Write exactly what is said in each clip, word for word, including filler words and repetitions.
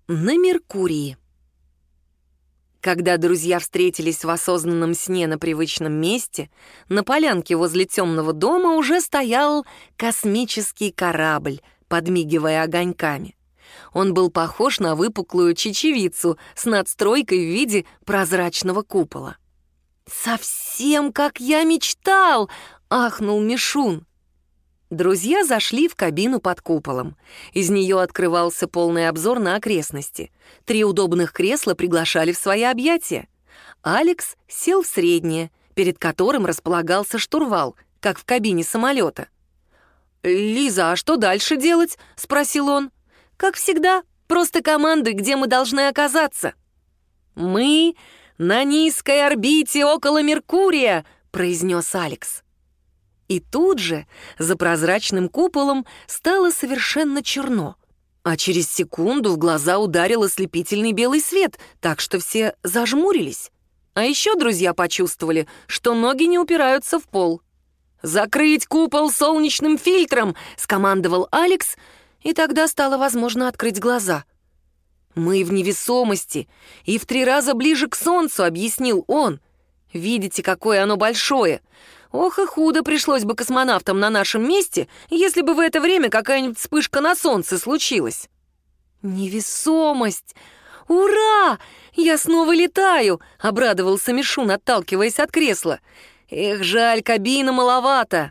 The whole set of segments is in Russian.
На Меркурии. Когда друзья встретились в осознанном сне на привычном месте, на полянке возле темного дома уже стоял космический корабль, подмигивая огоньками. Он был похож на выпуклую чечевицу с надстройкой в виде прозрачного купола. «Совсем как я мечтал!» — ахнул Мишун. Друзья зашли в кабину под куполом. Из нее открывался полный обзор на окрестности. Три удобных кресла приглашали в свои объятия. Алекс сел в среднее, перед которым располагался штурвал, как в кабине самолета. «Лиза, а что дальше делать?» — спросил он. «Как всегда, просто командуй, где мы должны оказаться». «Мы на низкой орбите около Меркурия», — произнес Алекс. И тут же за прозрачным куполом стало совершенно черно, а через секунду в глаза ударил ослепительный белый свет, так что все зажмурились. А еще друзья почувствовали, что ноги не упираются в пол. «Закрыть купол солнечным фильтром!» — скомандовал Алекс, и тогда стало возможно открыть глаза. «Мы в невесомости и в три раза ближе к Солнцу», — объяснил он. «Видите, какое оно большое? Ох и худо пришлось бы космонавтам на нашем месте, если бы в это время какая-нибудь вспышка на Солнце случилась». «Невесомость! Ура! Я снова летаю!» — обрадовался Мишун, отталкиваясь от кресла. «Эх, жаль, кабина маловато».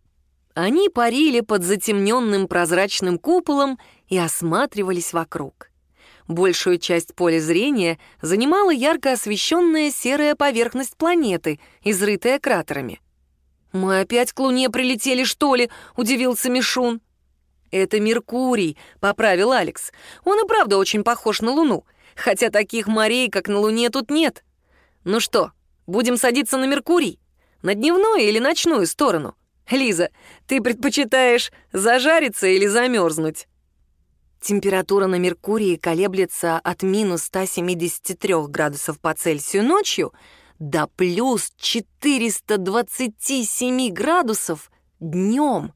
Они парили под затемненным прозрачным куполом и осматривались вокруг. Большую часть поля зрения занимала ярко освещенная серая поверхность планеты, изрытая кратерами. «Мы опять к Луне прилетели, что ли?» — удивился Мишун. «Это Меркурий», — поправил Алекс. «Он и правда очень похож на Луну, хотя таких морей, как на Луне, тут нет. Ну что, будем садиться на Меркурий? На дневную или ночную сторону? Лиза, ты предпочитаешь зажариться или замерзнуть?» Температура на Меркурии колеблется от минус ста семидесяти трёх градусов по Цельсию ночью до плюс четырёхсот двадцати семи градусов днем.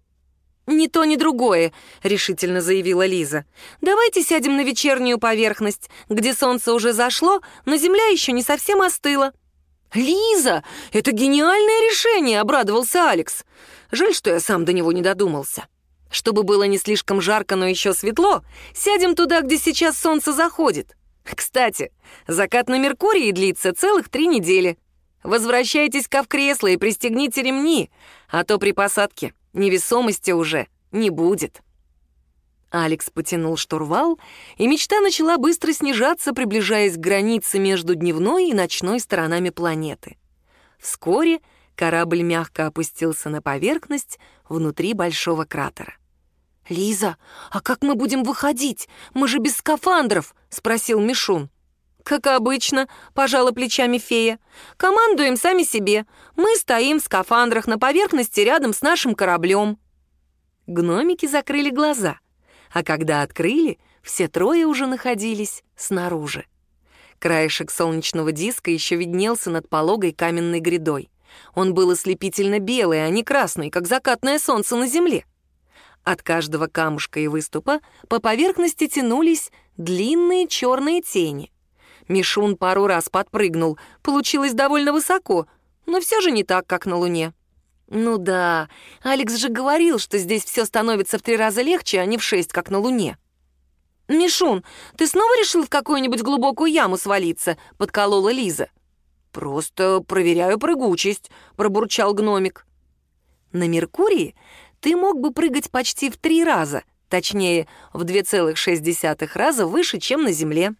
«Ни то, ни другое», — решительно заявила Лиза. «Давайте сядем на вечернюю поверхность, где солнце уже зашло, но земля еще не совсем остыла». «Лиза, это гениальное решение!» — обрадовался Алекс. «Жаль, что я сам до него не додумался. Чтобы было не слишком жарко, но еще светло, сядем туда, где сейчас солнце заходит. Кстати, закат на Меркурии длится целых три недели. Возвращайтесь-ка в кресло и пристегните ремни, а то при посадке невесомости уже не будет». Алекс потянул штурвал, и мечта начала быстро снижаться, приближаясь к границе между дневной и ночной сторонами планеты. Вскоре корабль мягко опустился на поверхность внутри большого кратера. «Лиза, а как мы будем выходить? Мы же без скафандров!» — спросил Мишун. «Как обычно», — пожала плечами фея. «Командуем сами себе. Мы стоим в скафандрах на поверхности рядом с нашим кораблем». Гномики закрыли глаза, а когда открыли, все трое уже находились снаружи. Краешек солнечного диска еще виднелся над пологой каменной грядой. Он был ослепительно белый, а не красный, как закатное солнце на земле. От каждого камушка и выступа по поверхности тянулись длинные черные тени. Мишун пару раз подпрыгнул, получилось довольно высоко, но все же не так, как на Луне. Ну да, Алекс же говорил, что здесь все становится в три раза легче, а не в шесть, как на Луне. «Мишун, ты снова решил в какую-нибудь глубокую яму свалиться?» — подколола Лиза. «Просто проверяю прыгучесть», — пробурчал гномик. «На Меркурии ты мог бы прыгать почти в три раза, точнее, в два целых шесть десятых раза выше, чем на Земле».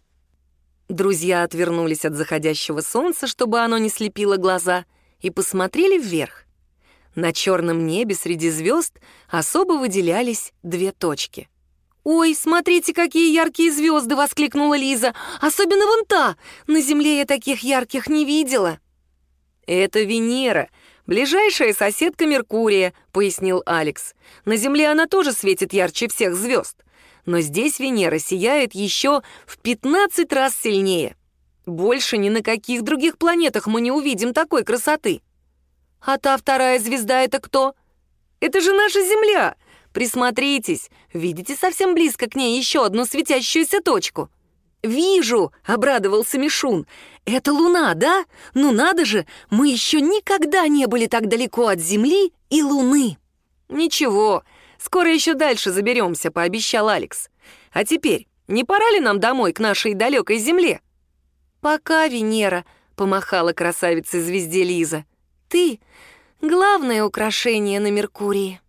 Друзья отвернулись от заходящего солнца, чтобы оно не слепило глаза, и посмотрели вверх. На черном небе среди звезд особо выделялись две точки. «Ой, смотрите, какие яркие звезды!» — воскликнула Лиза. «Особенно вон та! На Земле я таких ярких не видела!» «Это Венера, ближайшая соседка Меркурия», — пояснил Алекс. «На Земле она тоже светит ярче всех звезд. Но здесь Венера сияет еще в пятнадцать раз сильнее. Больше ни на каких других планетах мы не увидим такой красоты». «А та вторая звезда — это кто?» «Это же наша Земля! Присмотритесь, видите совсем близко к ней еще одну светящуюся точку?» «Вижу!» — обрадовался Мишун. «Это Луна, да? Ну надо же, мы еще никогда не были так далеко от Земли и Луны!» «Ничего, скоро еще дальше заберемся», — пообещал Алекс. «А теперь, не пора ли нам домой к нашей далекой Земле?» «Пока, Венера», — помахала красавице звезде Лиза. «Ты — главное украшение на Меркурии».